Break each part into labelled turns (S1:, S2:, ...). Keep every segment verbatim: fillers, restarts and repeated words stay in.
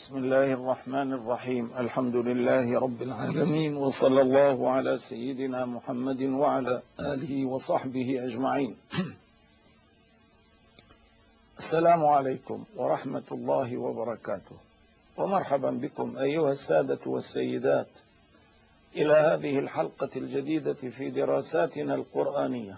S1: بسم الله الرحمن الرحيم. الحمد لله رب العالمين، وصلى الله على سيدنا محمد وعلى آله وصحبه أجمعين. السلام عليكم ورحمة الله وبركاته، ومرحبا بكم أيها السادة والسيدات إلى هذه الحلقة الجديدة في دراساتنا القرآنية.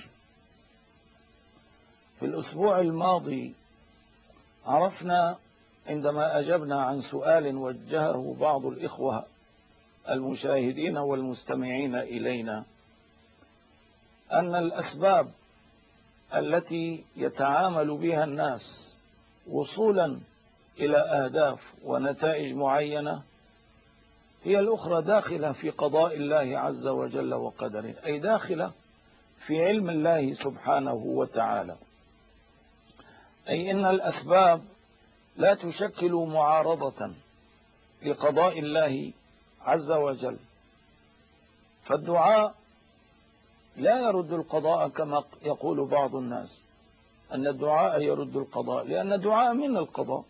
S1: في الأسبوع الماضي عرفنا عندما أجبنا عن سؤال وجهه بعض الإخوة المشاهدين والمستمعين إلينا أن الأسباب التي يتعامل بها الناس وصولا إلى أهداف ونتائج معينة هي الأخرى داخلة في قضاء الله عز وجل وقدره، أي داخلة في علم الله سبحانه وتعالى. أي إن الأسباب لا تشكل معارضة لقضاء الله عز وجل، فالدعاء لا يرد القضاء كما يقول بعض الناس أن الدعاء يرد القضاء، لأن الدعاء من القضاء.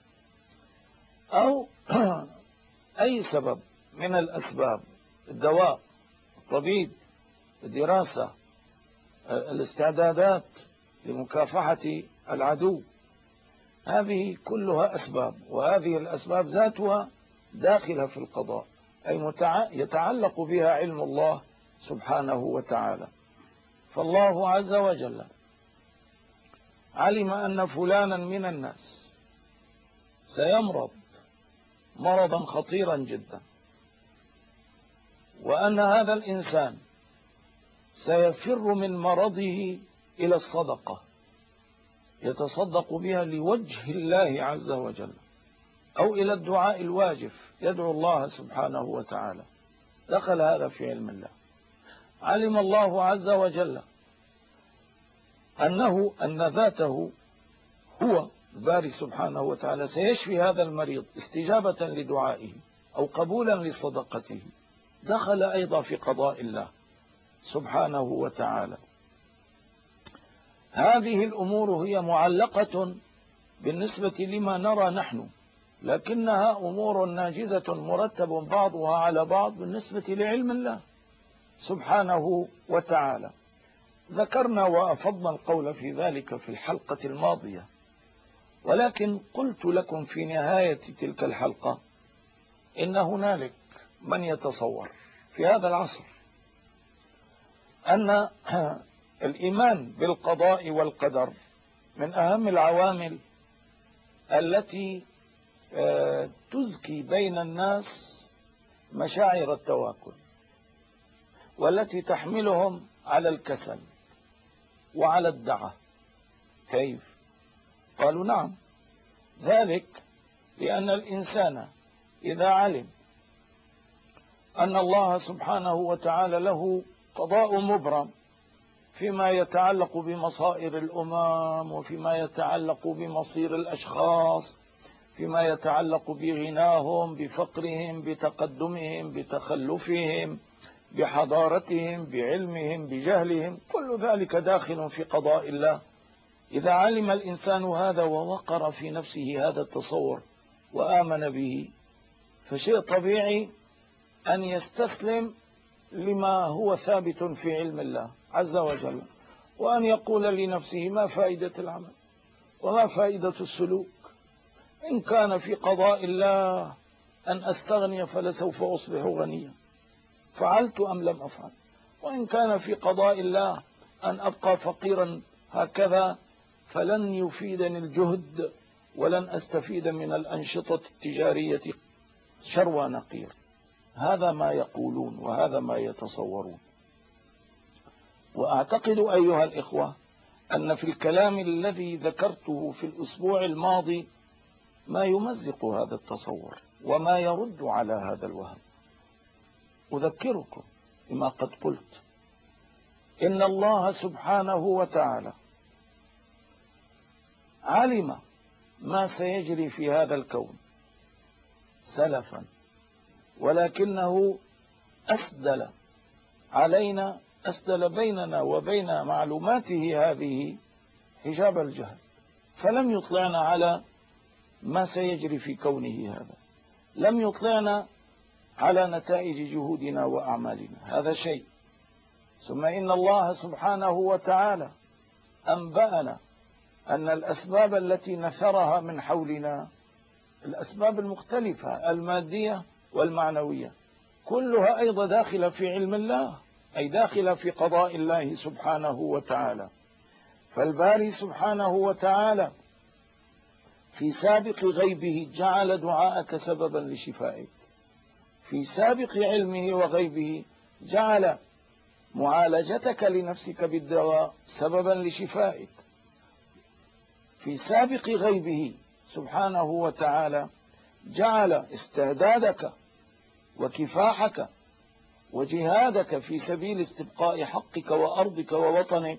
S1: أو أي سبب من الأسباب، الدواء، الطبيب، الدراسة، الاستعدادات لمكافحة العدو، هذه كلها أسباب، وهذه الأسباب ذاتها داخلة في القضاء، أي يتعلق بها علم الله سبحانه وتعالى. فالله عز وجل علم أن فلانا من الناس سيمرض مرضا خطيرا جدا، وأن هذا الإنسان سيفر من مرضه إلى الصدقة يتصدق بها لوجه الله عز وجل، أو إلى الدعاء الواجف يدعو الله سبحانه وتعالى. دخل هذا في علم الله. علم الله عز وجل أنه أن ذاته هو الباري سبحانه وتعالى سيشفي هذا المريض استجابة لدعائه أو قبولا لصدقته. دخل أيضا في قضاء الله سبحانه وتعالى. هذه الأمور هي معلقة بالنسبة لما نرى نحن، لكنها أمور ناجزة مرتب بعضها على بعض بالنسبة لعلم الله سبحانه وتعالى. ذكرنا وأفضنا القول في ذلك في الحلقة الماضية، ولكن قلت لكم في نهاية تلك الحلقة إن هنالك من يتصور في هذا العصر أن الإيمان بالقضاء والقدر من أهم العوامل التي تزكي بين الناس مشاعر التواكل، والتي تحملهم على الكسل وعلى الدعة. كيف؟ قالوا نعم، ذلك لأن الإنسان إذا علم أن الله سبحانه وتعالى له قضاء مبرم فيما يتعلق بمصائر الأمم، وفيما يتعلق بمصير الأشخاص، فيما يتعلق بغناهم، بفقرهم، بتقدمهم، بتخلفهم، بحضارتهم، بعلمهم، بجهلهم، كل ذلك داخل في قضاء الله. إذا علم الإنسان هذا ووقر في نفسه هذا التصور وآمن به، فشيء طبيعي أن يستسلم لما هو ثابت في علم الله عز وجل، وأن يقول لنفسه ما فائدة العمل وما فائدة السلوك؟ إن كان في قضاء الله أن أستغني فلسوف أصبح غنيا، فعلت أم لم أفعل؟ وإن كان في قضاء الله أن أبقى فقيرا هكذا فلن يفيدني الجهد ولن أستفيد من الأنشطة التجارية شروى نقير. هذا ما يقولون وهذا ما يتصورون. وأعتقد أيها الإخوة أن في الكلام الذي ذكرته في الأسبوع الماضي ما يمزق هذا التصور وما يرد على هذا الوهم. أذكركم بما قد قلت، إن الله سبحانه وتعالى علم ما سيجري في هذا الكون سلفا، ولكنه أسدل علينا، أسدل بيننا وبين معلوماته هذه حجاب الجهل، فلم يطلعنا على ما سيجري في كونه هذا، لم يطلعنا على نتائج جهودنا وأعمالنا، هذا شيء. ثم إن الله سبحانه وتعالى أنبأنا أن الأسباب التي نثرها من حولنا، الأسباب المختلفة المادية والمعنوية، كلها أيضا داخلة في علم الله، أي داخلة في قضاء الله سبحانه وتعالى. فالباري سبحانه وتعالى في سابق غيبه جعل دعاءك سببا لشفائك، في سابق علمه وغيبه جعل معالجتك لنفسك بالدواء سببا لشفائك، في سابق غيبه سبحانه وتعالى جعل استعدادك وكفاحك وجهادك في سبيل استبقاء حقك وأرضك ووطنك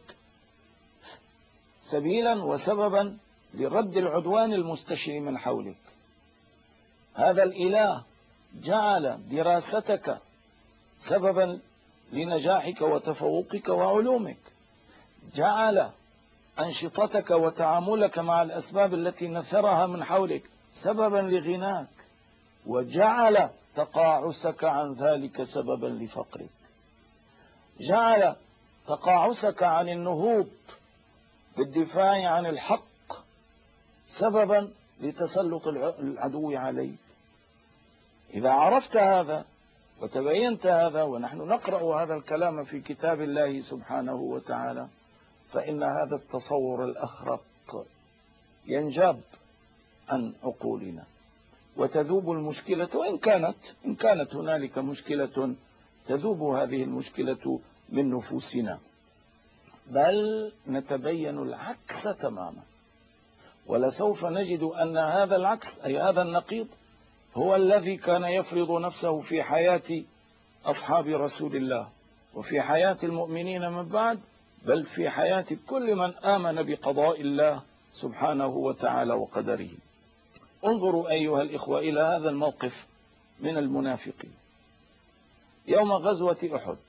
S1: سبيلا وسببا لرد العدوان المستشري من حولك. هذا الإله جعل دراستك سببا لنجاحك وتفوقك وعلومك، جعل أنشطتك وتعاملك مع الأسباب التي نثرها من حولك سببا لغناك، وجعل تقاعسك عن ذلك سببا لفقرك، جعل تقاعسك عن النهوض بالدفاع عن الحق سببا لتسلط العدو عليك. إذا عرفت هذا وتبينت هذا، ونحن نقرأ هذا الكلام في كتاب الله سبحانه وتعالى، فإن هذا التصور الأخرق ينجاب عن عقولنا وتذوب المشكلة، وإن كانت إن كانت هنالك مشكلة تذوب هذه المشكلة من نفوسنا، بل نتبين العكس تماما. ولسوف نجد أن هذا العكس، أي هذا النقيض، هو الذي كان يفرض نفسه في حياة أصحاب رسول الله وفي حياة المؤمنين من بعد، بل في حياة كل من آمن بقضاء الله سبحانه وتعالى وقدره. انظروا أيها الإخوة إلى هذا الموقف من المنافقين يوم غزوة أحد.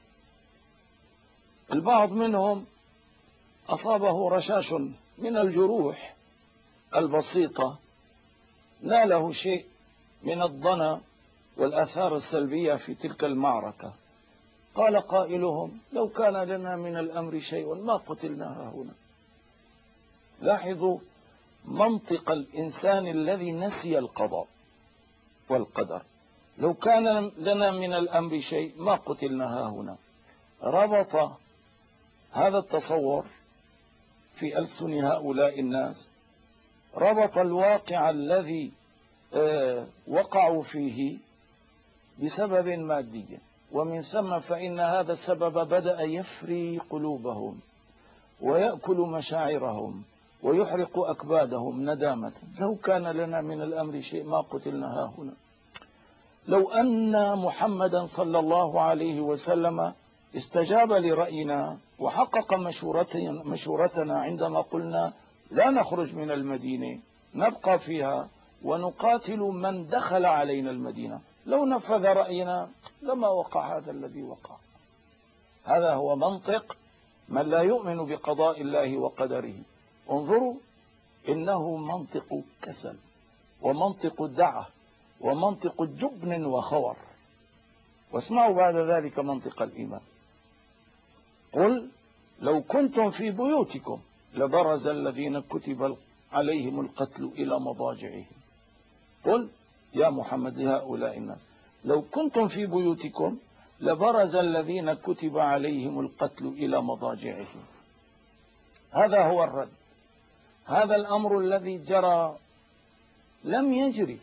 S1: البعض منهم أصابه رشاش من الجروح البسيطة، ناله شيء من الضنا والآثار السلبية في تلك المعركة. قال قائلهم: لو كان لنا من الأمر شيء ما قتلنا هنا. لاحظوا منطق الإنسان الذي نسي القضاء والقدر. لو كان لنا من الأمر شيء ما قتلنا هنا. ربط هذا التصور في ألسن هؤلاء الناس، ربط الواقع الذي وقعوا فيه بسبب مادي، ومن ثم فإن هذا السبب بدأ يفري قلوبهم ويأكل مشاعرهم ويحرق أكبادهم ندامة. لو كان لنا من الأمر شيء ما قتلنا هنا. لو أن محمدا صلى الله عليه وسلم استجاب لرأينا وحقق مشورتنا عندما قلنا لا نخرج من المدينة، نبقى فيها ونقاتل من دخل علينا المدينة، لو نفذ رأينا لما وقع هذا الذي وقع. هذا هو منطق من لا يؤمن بقضاء الله وقدره. انظروا، إنه منطق كسل ومنطق دعة ومنطق جبن وخور. واسمعوا بعد ذلك منطق الإيمان. قل لو كنتم في بيوتكم لبرز الذين كتب عليهم القتل إلى مضاجعهم. قل يا محمد لهؤلاء الناس: لو كنتم في بيوتكم لبرز الذين كتب عليهم القتل إلى مضاجعهم. هذا هو الرد. هذا الأمر الذي جرى لم يجري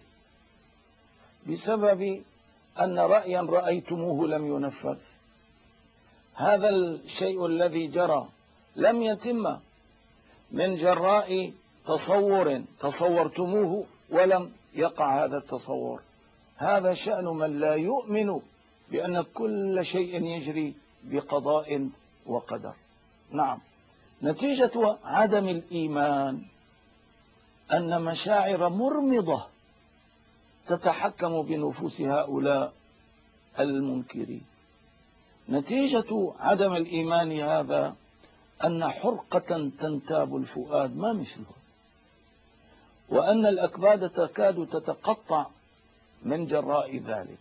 S1: بسبب أن رأيا رأيتموه لم ينفذ. هذا الشيء الذي جرى لم يتم من جراء تصور تصورتموه ولم يقع هذا التصور. هذا شأن من لا يؤمن بأن كل شيء يجري بقضاء وقدر. نعم، نتيجة عدم الإيمان أن مشاعر مرمضة تتحكم بنفوس هؤلاء المنكرين. نتيجة عدم الإيمان هذا أن حرقة تنتاب الفؤاد ما مثلها. وأن الأكباد تكاد تتقطع من جراء ذلك.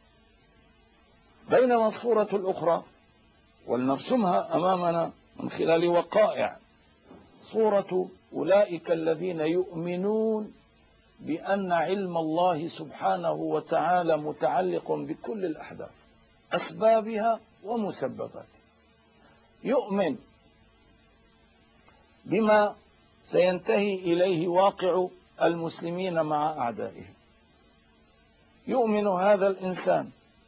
S1: بينما الصورة الأخرى، ولنرسمها أمامنا من خلال وقائع، صورة أولئك الذين يؤمنون بأن علم الله سبحانه وتعالى متعلق بكل الأحداث، أسبابها ومسبباتها. يؤمن بما سينتهي إليه واقع المسلمين مع أعدائهم. يؤمن هذا الإنسان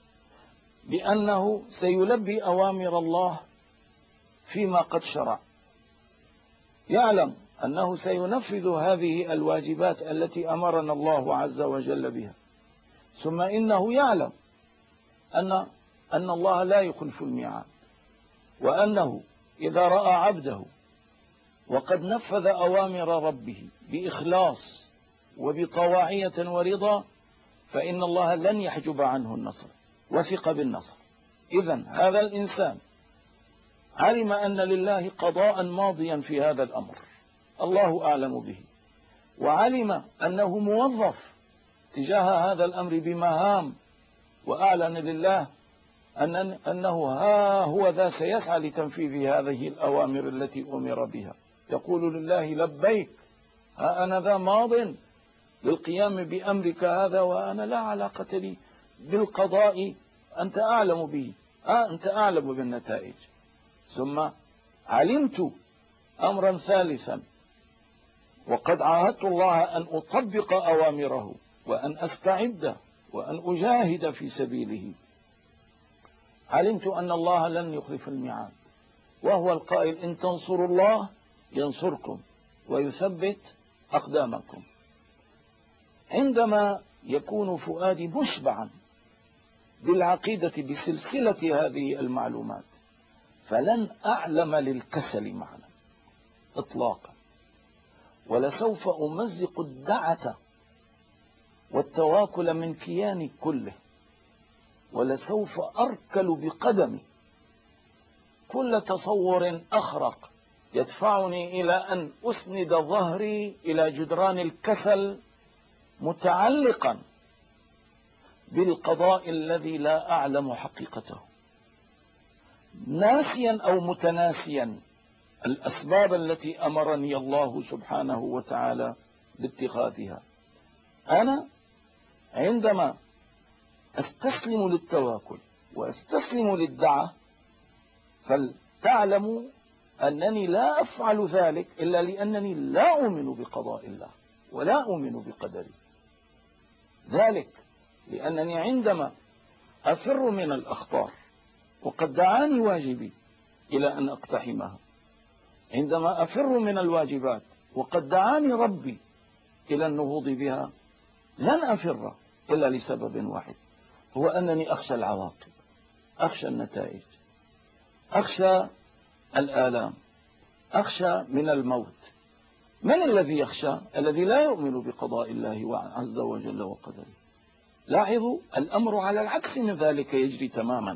S1: بأنه سيلبي أوامر الله فيما قد شرع، يعلم أنه سينفذ هذه الواجبات التي أمرنا الله عز وجل بها. ثم إنه يعلم أن أن الله لا يخلف الميعاد، وأنه إذا رأى عبده وقد نفذ أوامر ربه بإخلاص وبطواعية ورضا فإن الله لن يحجب عنه النصر، وثق بالنصر. إذن هذا الإنسان علم أن لله قضاء ماضيا في هذا الأمر، الله أعلم به، وعلم أنه موظف تجاه هذا الأمر بمهام، وأعلن لله أن أنه ها هو ذا سيسعى لتنفيذ هذه الأوامر التي أمر بها. يقول لله لبيك، ها أنا ذا ماض للقيام بأمرك هذا، وأنا لا علاقة لي بالقضاء، أنت أعلم به، آه أنت أعلم بالنتائج. ثم علمت أمرا ثالثا، وقد عاهدت الله أن أطبق أوامره وأن أستعد وأن أجاهد في سبيله. علمت أن الله لن يخلف الميعاد، وهو القائل إن تنصروا الله ينصركم ويثبت أقدامكم. عندما يكون فؤادي مشبعا بالعقيدة بسلسلة هذه المعلومات فلن أعلم للكسل معنى إطلاقا، ولسوف أمزق الدعة والتواكل من كياني كله، ولسوف أركل بقدمي كل تصور أخرق يدفعني إلى أن أسند ظهري إلى جدران الكسل متعلقا بالقضاء الذي لا أعلم حقيقته، ناسيا أو متناسيا الأسباب التي أمرني الله سبحانه وتعالى باتخاذها. أنا عندما أستسلم للتواكل وأستسلم للدعة فلتعلموا أنني لا أفعل ذلك إلا لأنني لا أؤمن بقضاء الله ولا أؤمن بقدره. ذلك لأنني عندما أفر من الأخطار وقد دعاني واجبي إلى أن أقتحمها، عندما أفر من الواجبات وقد دعاني ربي إلى النهوض بها، لن أفر إلا لسبب واحد، هو أنني أخشى العواقب، أخشى النتائج، أخشى الآلام، أخشى من الموت. من الذي يخشى؟ الذي لا يؤمن بقضاء الله عز وجل وقدره. لاحظوا الأمر على العكس من ذلك يجري تماما.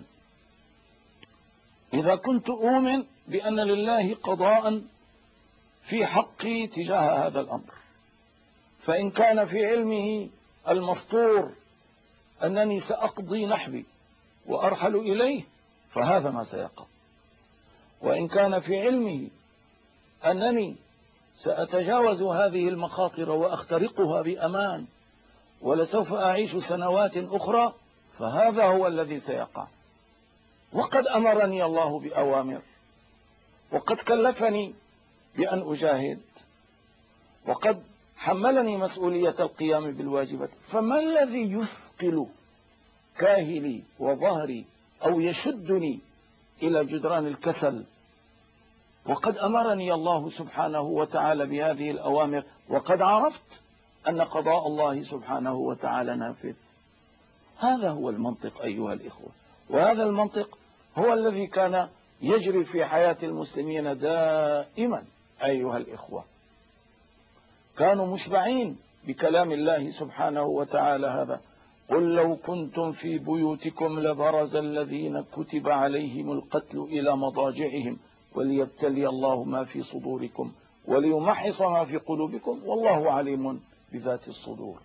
S1: إذا كنت أؤمن بأن لله قضاء في حقي تجاه هذا الأمر، فإن كان في علمه المسطور أنني سأقضي نحبي وأرحل إليه فهذا ما سيقع، وإن كان في علمه أنني سأتجاوز هذه المخاطر وأخترقها بأمان ولسوف أعيش سنوات أخرى فهذا هو الذي سيقع. وقد أمرني الله بأوامر، وقد كلفني بأن أجاهد، وقد حملني مسؤولية القيام بالواجبات، فما الذي يثقل كاهلي وظهري أو يشدني إلى جدران الكسل؟ وقد أمرني الله سبحانه وتعالى بهذه الأوامر، وقد عرفت أن قضاء الله سبحانه وتعالى نافذ. هذا هو المنطق أيها الإخوة، وهذا المنطق هو الذي كان يجري في حياة المسلمين دائما أيها الإخوة. كانوا مشبعين بكلام الله سبحانه وتعالى هذا: قل لو كنتم في بيوتكم لبرز الذين كتب عليهم القتل إلى مضاجعهم وليبتلي الله ما في صدوركم وليمحص ما في قلوبكم والله عليم بذات الصدور.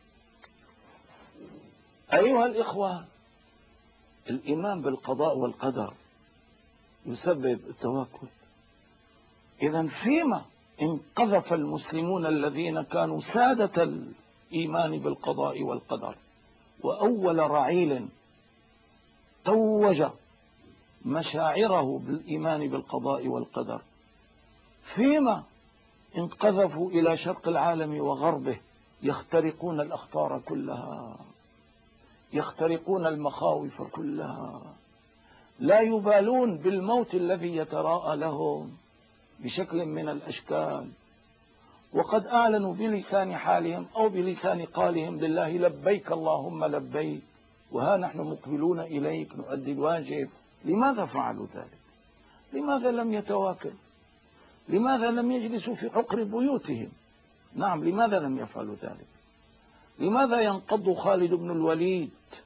S1: أيها الإخوة، الإيمان بالقضاء والقدر يسبب التوكل. إذن فيما انقذف المسلمون الذين كانوا سادة الإيمان بالقضاء والقدر، وأول رعيل توج مشاعره بالإيمان بالقضاء والقدر، فيما انقذفوا إلى شرق العالم وغربه يخترقون الأخطار كلها، يخترقون المخاوف كلها، لا يبالون بالموت الذي يتراءى لهم بشكل من الأشكال، وقد أعلنوا بلسان حالهم أو بلسان قالهم لله لبيك اللهم لبيك، وها نحن مقبلون إليك نؤدي الواجب. لماذا فعلوا ذلك؟ لماذا لم يتواكلوا؟ لماذا لم يجلسوا في عقر بيوتهم؟ نعم، لماذا لم يفعلوا ذلك؟ لماذا ينقض خالد بن الوليد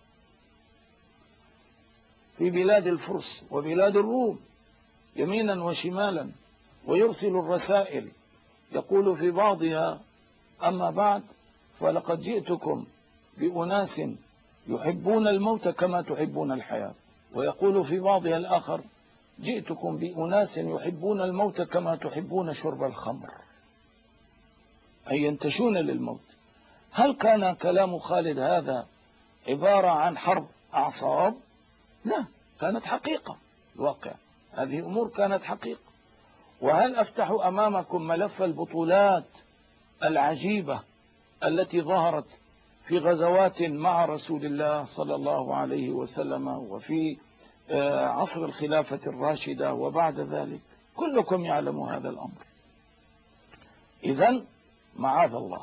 S1: في بلاد الفرس وبلاد الروم يمينا وشمالا ويرسل الرسائل يقول في بعضها: أما بعد فلقد جئتكم بأناس يحبون الموت كما تحبون الحياة، ويقول في بعضها الآخر: جئتكم بأناس يحبون الموت كما تحبون شرب الخمر، أي ينتشون للموت. هل كان كلام خالد هذا عبارة عن حرب أعصاب؟ لا، كانت حقيقة الواقع، هذه أمور كانت حقيقة. وهل أفتح أمامكم ملف البطولات العجيبة التي ظهرت في غزوات مع رسول الله صلى الله عليه وسلم وفي عصر الخلافة الراشدة وبعد ذلك؟ كلكم يعلم هذا الأمر. إذن معاذ الله،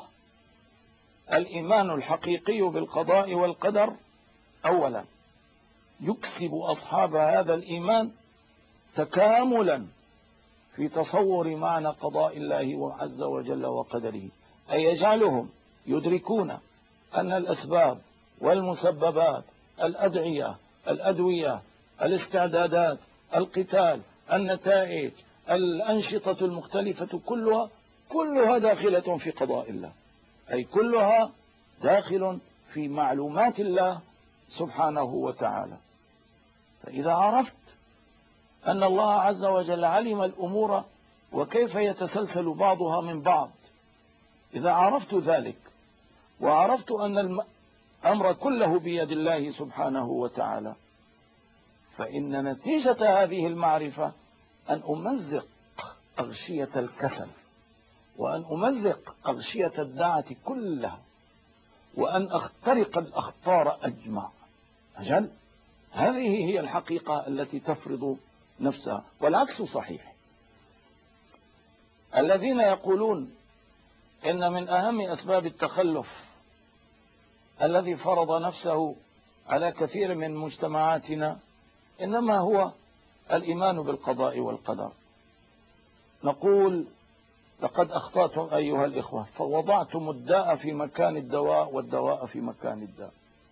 S1: الإيمان الحقيقي بالقضاء والقدر أولا يكسب أصحاب هذا الإيمان تكاملا في تصور معنى قضاء الله عز وجل وقدره، أي يجعلهم يدركون أن الأسباب والمسببات، الأدعية، الأدوية، الاستعدادات، القتال، النتائج، الأنشطة المختلفة كلها كلها داخلة في قضاء الله، أي كلها داخل في معلومات الله سبحانه وتعالى. فإذا عرفت أن الله عز وجل علم الأمور وكيف يتسلسل بعضها من بعض، إذا عرفت ذلك وعرفت أن الأمر كله بيد الله سبحانه وتعالى، فإن نتيجة هذه المعرفة أن أمزق أغشية الكسل، وأن أمزق أغشية الدعة كلها، وأن أخترق الأخطار أجمع. أجل، هذه هي الحقيقة التي تفرض نفسها. والعكس صحيح. الذين يقولون إن من أهم أسباب التخلف الذي فرض نفسه على كثير من مجتمعاتنا إنما هو الإيمان بالقضاء والقدر، نقول: لقد أخطأتم أيها الإخوة، فوضعتم الداء في مكان الدواء والدواء في مكان الداء.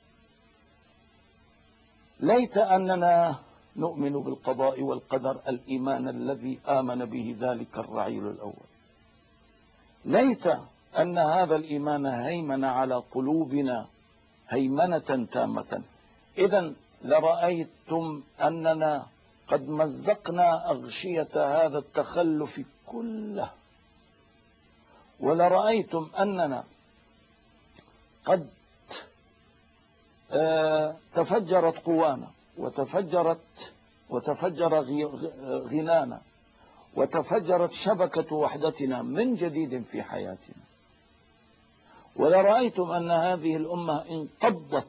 S1: ليت أننا نؤمن بالقضاء والقدر الإيمان الذي آمن به ذلك الرعيل الأول. ليت أن هذا الإيمان هيمن على قلوبنا هيمنة تامة. إذن لرأيتم أننا قد مزقنا أغشية هذا التخلف كله، ولرأيتم أننا قد آه تفجرت قوانا وتفجرت وتفجر غنانا وتفجرت شبكة وحدتنا من جديد في حياتنا. ولرأيتم أن هذه الأمة انقضت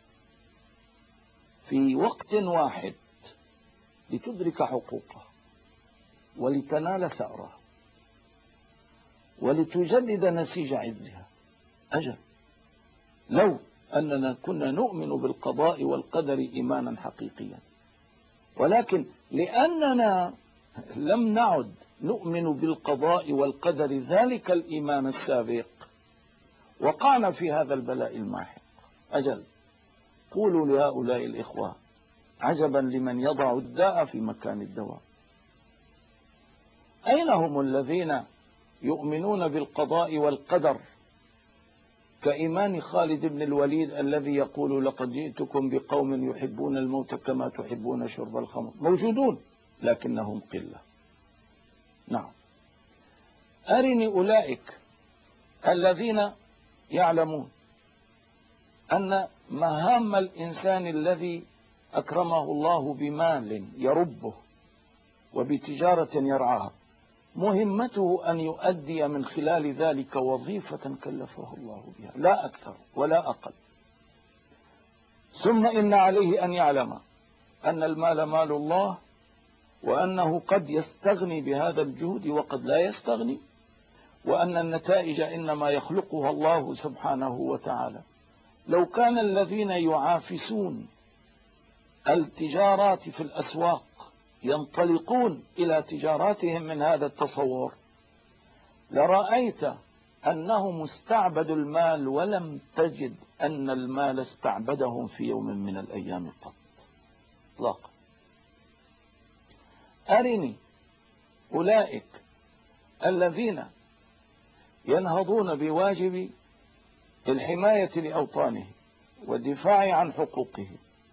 S1: في وقت واحد لتدرك حقوقها ولتنال ثأرها ولتجدد نسيج عزها. أجل، لو أننا كنا نؤمن بالقضاء والقدر إيمانا حقيقيا، ولكن لأننا لم نعد نؤمن بالقضاء والقدر ذلك الإيمان السابق وقعنا في هذا البلاء الماحق. أجل، قولوا لهؤلاء الإخوة: عجبا لمن يضع الداء في مكان الدواء. أين هم الذين يؤمنون بالقضاء والقدر كإيمان خالد بن الوليد الذي يقول لقد جئتكم بقوم يحبون الموت كما تحبون شرب الخمر، موجودون لكنهم قلة. نعم. أرني أولئك الذين يعلمون أن مهام الإنسان الذي أكرمه الله بمال يربه وبتجارة يرعاها مهمته أن يؤدي من خلال ذلك وظيفة كلفه الله بها، لا أكثر ولا أقل. ثم إن عليه أن يعلم أن المال مال الله، وأنه قد يستغني بهذا الجهد وقد لا يستغني، وأن النتائج إنما يخلقها الله سبحانه وتعالى. لو كان الذين يعافسون التجارات في الأسواق ينطلقون إلى تجاراتهم من هذا التصور لرأيت أنهم استعبدوا المال ولم تجد أن المال استعبدهم في يوم من الأيام قط اطلاقا. أرني أولئك الذين ينهضون بواجب الحماية لأوطانه والدفاع عن حقوقه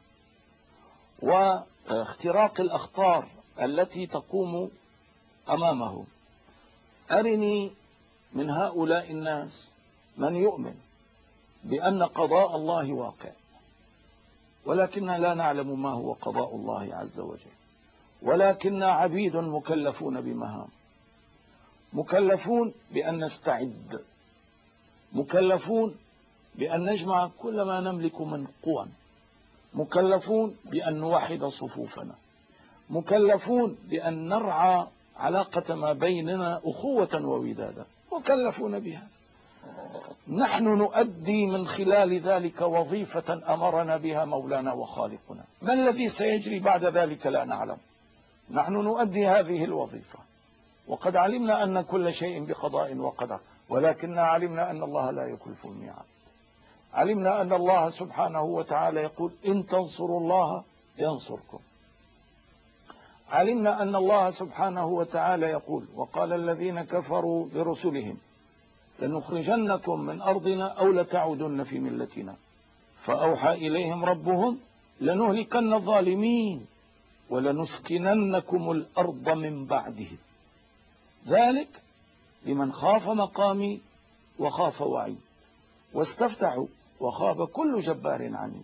S1: واختراق الأخطار التي تقوم أمامه. أرني من هؤلاء الناس من يؤمن بأن قضاء الله واقع، ولكننا لا نعلم ما هو قضاء الله عز وجل، ولكننا عبيد مكلفون بمهام، مكلفون بأن نستعد، مكلفون بأن نجمع كل ما نملك من قوى، مكلفون بأن نوحد صفوفنا، مكلفون بأن نرعى علاقة ما بيننا أخوة وودادا، مكلفون بها. نحن نؤدي من خلال ذلك وظيفة أمرنا بها مولانا وخالقنا. ما الذي سيجري بعد ذلك لا نعلم، نحن نؤدي هذه الوظيفة، وقد علمنا أن كل شيء بقضاء وقدر، ولكننا علمنا أن الله لا يخلف الميعاد. علمنا أن الله سبحانه وتعالى يقول إن تنصروا الله ينصركم. علمنا أن الله سبحانه وتعالى يقول وقال الذين كفروا برسلهم لنخرجنكم من أرضنا أو لتعودن في ملتنا، فأوحى إليهم ربهم لنهلكن الظالمين ولنسكننكم الأرض من بعدهم، ذلك لمن خاف مقامي وخاف وعيد واستفتحوا وخاب كل جبار عنيد.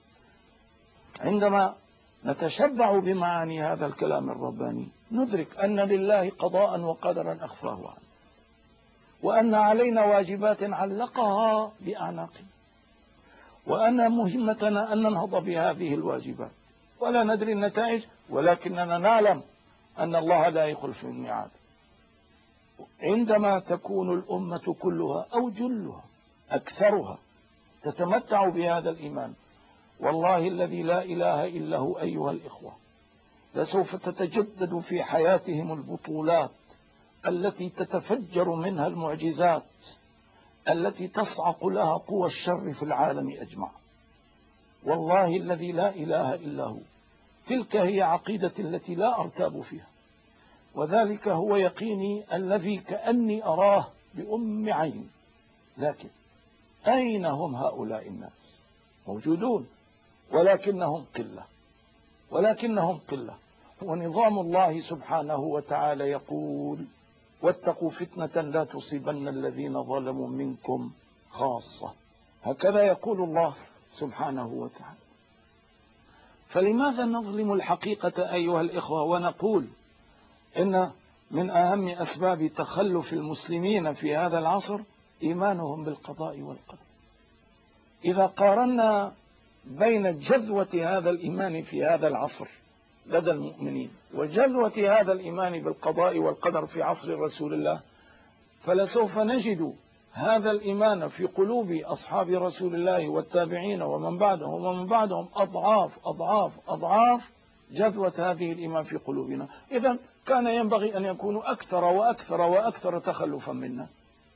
S1: عندما نتشبع بمعاني هذا الكلام الرباني ندرك أن لله قضاء وقدرا أخفاه عنه، وأن علينا واجبات علقها بأعناقنا، وأن مهمتنا أن ننهض بهذه الواجبات، ولا ندري النتائج، ولكننا نعلم أن الله لا يخلف الميعاد. عندما تكون الأمة كلها أو جلها أكثرها تتمتع بهذا الإيمان، والله الذي لا إله إلا هو أيها الإخوة لسوف تتجدد في حياتهم البطولات التي تتفجر منها المعجزات التي تصعق لها قوى الشر في العالم أجمع. والله الذي لا إله إلا هو تلك هي عقيدتي التي لا أرتاب فيها، وذلك هو يقيني الذي كأني أراه بأم عين. لكن أين هم هؤلاء الناس؟ موجودون ولكنهم قلة، ولكنهم قلة. ونظام الله سبحانه وتعالى يقول واتقوا فتنة لا تصيبن الذين ظلموا منكم خاصة، هكذا يقول الله سبحانه وتعالى. فلماذا نظلم الحقيقة أيها الإخوة ونقول إن من أهم أسباب تخلف المسلمين في هذا العصر إيمانهم بالقضاء والقدر؟ إذا قارنا بين جذوة هذا الإيمان في هذا العصر لدى المؤمنين وجذوة هذا الإيمان بالقضاء والقدر في عصر رسول الله، فلسوف نجد هذا الإيمان في قلوب أصحاب رسول الله والتابعين ومن بعدهم ومن بعدهم أضعاف أضعاف أضعاف جذوة هذه الإيمان في قلوبنا. إذن كان ينبغي أن يكونوا أكثر وأكثر وأكثر تخلفا منا،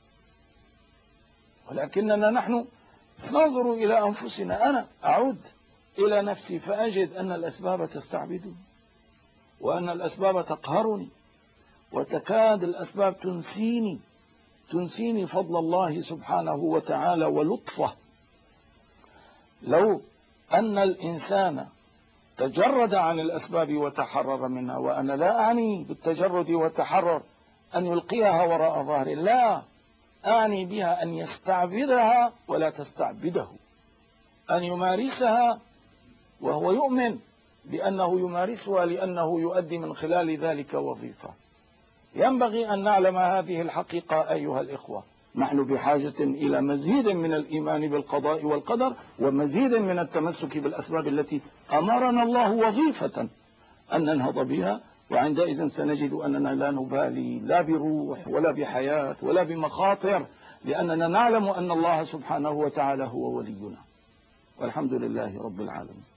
S1: ولكننا نحن ننظر إلى أنفسنا. أنا أعود إلى نفسي فأجد أن الأسباب تستعبدني، وأن الأسباب تقهرني، وتكاد الأسباب تنسيني تنسيني فضل الله سبحانه وتعالى ولطفه. لو أن الإنسان تجرد عن الأسباب وتحرر منها، وأنا لا أعني بالتجرد والتحرر أن يلقيها وراء ظهره، لا، أعني بها أن يستعبدها ولا تستعبده، أن يمارسها وهو يؤمن بأنه يمارسها لأنه يؤدي من خلال ذلك وظيفة. ينبغي أن نعلم هذه الحقيقة أيها الإخوة. نحن بحاجة إلى مزيد من الإيمان بالقضاء والقدر، ومزيد من التمسك بالأسباب التي أمرنا الله وظيفة أن ننهض بها، وعندئذ سنجد أننا لا نبالي لا بروح ولا بحياة ولا بمخاطر، لأننا نعلم أن الله سبحانه وتعالى هو ولينا، والحمد لله رب العالمين.